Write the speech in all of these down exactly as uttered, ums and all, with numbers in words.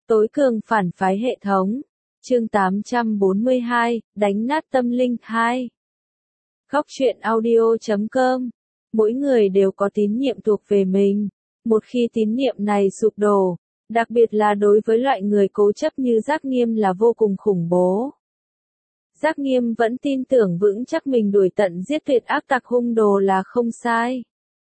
Tối cường phản phái hệ thống. Chương tám trăm bốn mươi hai, đánh nát tâm linh hai. Góc truyện audio chấm com. Mỗi người đều có tín nhiệm thuộc về mình. Một khi tín nhiệm này sụp đổ, đặc biệt là đối với loại người cố chấp như Giác Nghiêm là vô cùng khủng bố. Giác Nghiêm vẫn tin tưởng vững chắc mình đuổi tận giết tuyệt ác tặc hung đồ là không sai.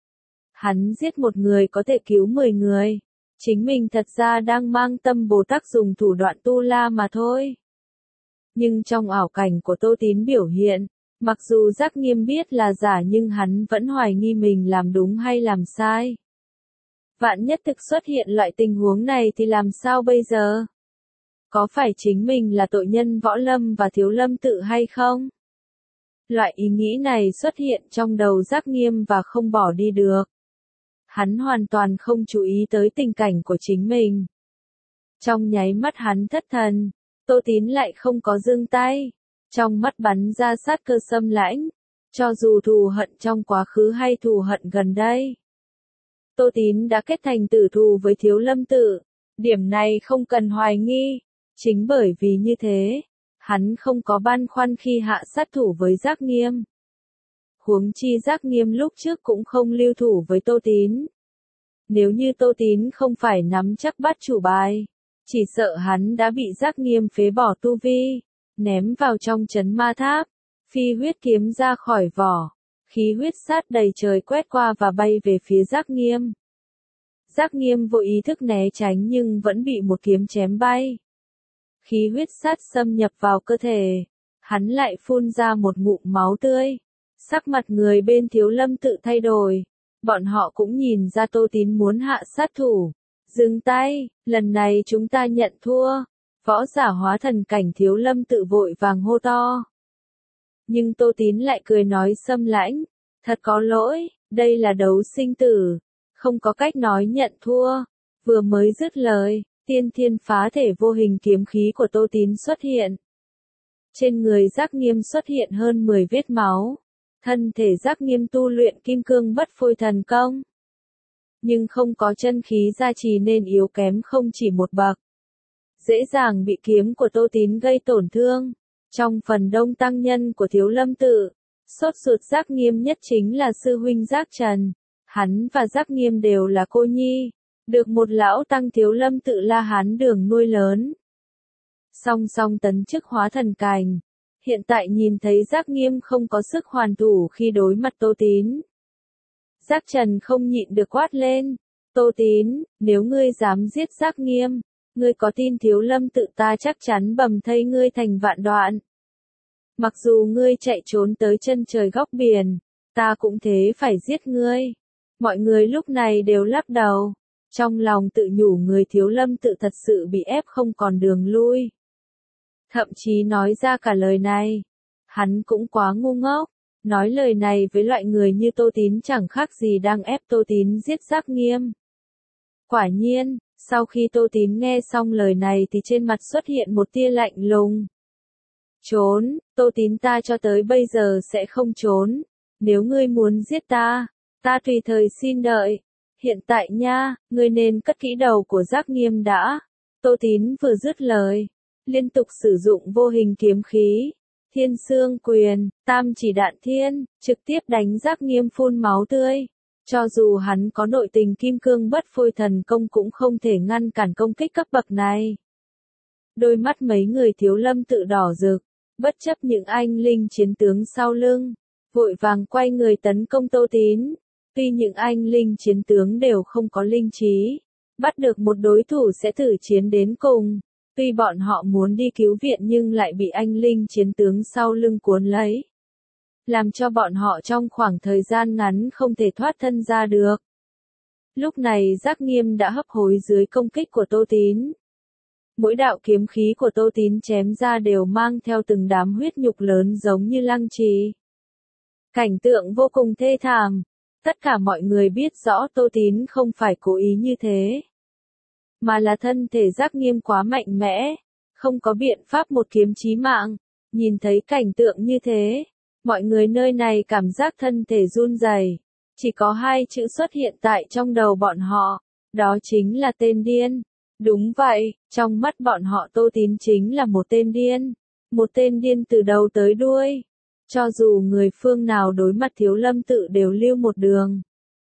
Hắn giết một người có thể cứu mười người. Chính mình thật ra đang mang tâm Bồ Tát dùng thủ đoạn tu la mà thôi. Nhưng trong ảo cảnh của Tô Tín biểu hiện, mặc dù Giác Nghiêm biết là giả nhưng hắn vẫn hoài nghi mình làm đúng hay làm sai. Vạn nhất thực xuất hiện loại tình huống này thì làm sao bây giờ? Có phải chính mình là tội nhân Võ Lâm và Thiếu Lâm Tự hay không? Loại ý nghĩ này xuất hiện trong đầu Giác Nghiêm và không bỏ đi được. Hắn hoàn toàn không chú ý tới tình cảnh của chính mình. Trong nháy mắt hắn thất thần, Tô Tín lại không có giương tay. Trong mắt bắn ra sát cơ xâm lãnh, cho dù thù hận trong quá khứ hay thù hận gần đây. Tô Tín đã kết thành tử thù với Thiếu Lâm Tự, điểm này không cần hoài nghi. Chính bởi vì như thế, hắn không có băn khoăn khi hạ sát thủ với Giác Nghiêm. Huống chi Giác Nghiêm lúc trước cũng không lưu thủ với Tô Tín. Nếu như Tô Tín không phải nắm chắc bắt chủ bài, chỉ sợ hắn đã bị Giác Nghiêm phế bỏ tu vi, ném vào trong trấn ma tháp, phi huyết kiếm ra khỏi vỏ, khí huyết sát đầy trời quét qua và bay về phía Giác Nghiêm. Giác Nghiêm vô ý thức né tránh nhưng vẫn bị một kiếm chém bay. Khí huyết sát xâm nhập vào cơ thể, hắn lại phun ra một ngụm máu tươi. Sắc mặt người bên Thiếu Lâm Tự thay đổi, bọn họ cũng nhìn ra Tô Tín muốn hạ sát thủ. Dừng tay, lần này chúng ta nhận thua. Võ giả hóa thần cảnh Thiếu Lâm Tự vội vàng hô to. Nhưng Tô Tín lại cười nói xâm lãnh, thật có lỗi, đây là đấu sinh tử, không có cách nói nhận thua. Vừa mới dứt lời, tiên thiên phá thể vô hình kiếm khí của Tô Tín xuất hiện. Trên người Giác Nghiêm xuất hiện hơn mười vết máu. Thân thể Giác Nghiêm tu luyện kim cương bất phôi thần công. Nhưng không có chân khí gia trì nên yếu kém không chỉ một bậc. Dễ dàng bị kiếm của Tô Tín gây tổn thương. Trong phần đông tăng nhân của Thiếu Lâm Tự, sốt ruột Giác Nghiêm nhất chính là sư huynh Giác Trần. Hắn và Giác Nghiêm đều là cô nhi, được một lão tăng Thiếu Lâm Tự La Hán Đường nuôi lớn. Song song tấn chức hóa thần cảnh. Hiện tại nhìn thấy Giác Nghiêm không có sức hoàn thủ khi đối mặt Tô Tín. Giác Trần không nhịn được quát lên. Tô Tín, nếu ngươi dám giết Giác Nghiêm, ngươi có tin Thiếu Lâm Tự ta chắc chắn bầm thây ngươi thành vạn đoạn. Mặc dù ngươi chạy trốn tới chân trời góc biển, ta cũng thế phải giết ngươi. Mọi người lúc này đều lắc đầu. Trong lòng tự nhủ người Thiếu Lâm Tự thật sự bị ép không còn đường lui. Thậm chí nói ra cả lời này. Hắn cũng quá ngu ngốc. Nói lời này với loại người như Tô Tín chẳng khác gì đang ép Tô Tín giết Giác Nghiêm. Quả nhiên, sau khi Tô Tín nghe xong lời này thì trên mặt xuất hiện một tia lạnh lùng. Trốn, Tô Tín ta cho tới bây giờ sẽ không trốn. Nếu ngươi muốn giết ta, ta tùy thời xin đợi. Hiện tại nha, ngươi nên cất kỹ đầu của Giác Nghiêm đã. Tô Tín vừa dứt lời, liên tục sử dụng vô hình kiếm khí, Thiên Xương Quyền, Tam Chỉ Đạn Thiên, trực tiếp đánh Giác Nghiêm phun máu tươi. Cho dù hắn có nội tình kim cương bất phôi thần công cũng không thể ngăn cản công kích cấp bậc này. Đôi mắt mấy người Thiếu Lâm Tự đỏ rực, bất chấp những anh linh chiến tướng sau lưng, vội vàng quay người tấn công Tô Tín. Tuy những anh linh chiến tướng đều không có linh trí, bắt được một đối thủ sẽ thử chiến đến cùng. Tuy bọn họ muốn đi cứu viện nhưng lại bị anh linh chiến tướng sau lưng cuốn lấy. Làm cho bọn họ trong khoảng thời gian ngắn không thể thoát thân ra được. Lúc này Giác Nghiêm đã hấp hối dưới công kích của Tô Tín. Mỗi đạo kiếm khí của Tô Tín chém ra đều mang theo từng đám huyết nhục lớn giống như lăng trì. Cảnh tượng vô cùng thê thảm. Tất cả mọi người biết rõ Tô Tín không phải cố ý như thế. Mà là thân thể Giác Nghiêm quá mạnh mẽ, không có biện pháp một kiếm chí mạng. Nhìn thấy cảnh tượng như thế, mọi người nơi này cảm giác thân thể run rẩy. Chỉ có hai chữ xuất hiện tại trong đầu bọn họ, đó chính là tên điên. Đúng vậy, trong mắt bọn họ Tô Tín chính là một tên điên. Một tên điên từ đầu tới đuôi. Cho dù người phương nào đối mặt Thiếu Lâm Tự đều lưu một đường.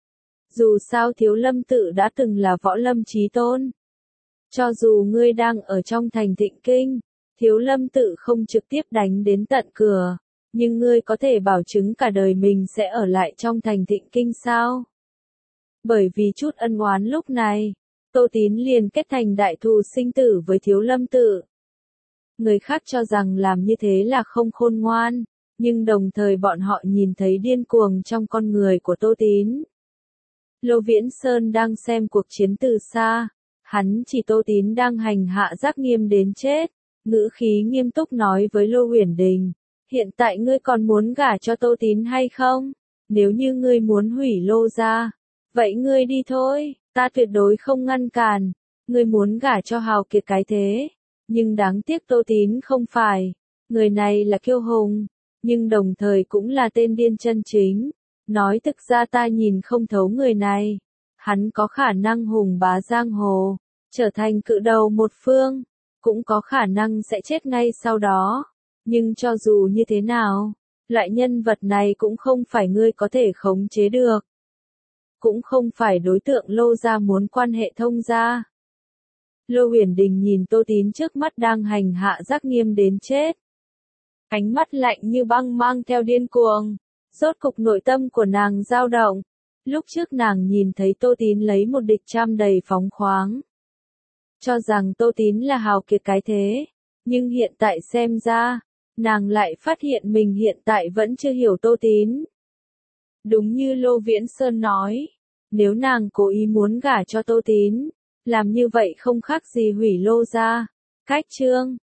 Dù sao Thiếu Lâm Tự đã từng là võ lâm chí tôn. Cho dù ngươi đang ở trong thành Thịnh Kinh, Thiếu Lâm Tự không trực tiếp đánh đến tận cửa, nhưng ngươi có thể bảo chứng cả đời mình sẽ ở lại trong thành Thịnh Kinh sao? Bởi vì chút ân oán lúc này, Tô Tín liền kết thành đại thù sinh tử với Thiếu Lâm Tự. Người khác cho rằng làm như thế là không khôn ngoan, nhưng đồng thời bọn họ nhìn thấy điên cuồng trong con người của Tô Tín. Lô Viễn Sơn đang xem cuộc chiến từ xa, hắn chỉ Tô Tín đang hành hạ Giác Nghiêm đến chết, ngữ khí nghiêm túc nói với Lô Huyền Đình, hiện tại ngươi còn muốn gả cho Tô Tín hay không? Nếu như ngươi muốn hủy Lô gia, vậy ngươi đi thôi, ta tuyệt đối không ngăn cản, ngươi muốn gả cho hào kiệt cái thế, nhưng đáng tiếc Tô Tín không phải, người này là kiêu hùng, nhưng đồng thời cũng là tên điên chân chính. Nói thực ra ta nhìn không thấu người này. Hắn có khả năng hùng bá giang hồ, trở thành cự đầu một phương, cũng có khả năng sẽ chết ngay sau đó. Nhưng cho dù như thế nào, loại nhân vật này cũng không phải ngươi có thể khống chế được. Cũng không phải đối tượng Lô gia muốn quan hệ thông gia. Lô Huyền Đình nhìn Tô Tín trước mắt đang hành hạ Giác Nghiêm đến chết. Ánh mắt lạnh như băng mang theo điên cuồng. Rốt cục nội tâm của nàng dao động. Lúc trước nàng nhìn thấy Tô Tín lấy một địch trăm đầy phóng khoáng. Cho rằng Tô Tín là hào kiệt cái thế. Nhưng hiện tại xem ra, nàng lại phát hiện mình hiện tại vẫn chưa hiểu Tô Tín. Đúng như Lô Viễn Sơn nói, nếu nàng cố ý muốn gả cho Tô Tín, làm như vậy không khác gì hủy Lô gia. Cách chương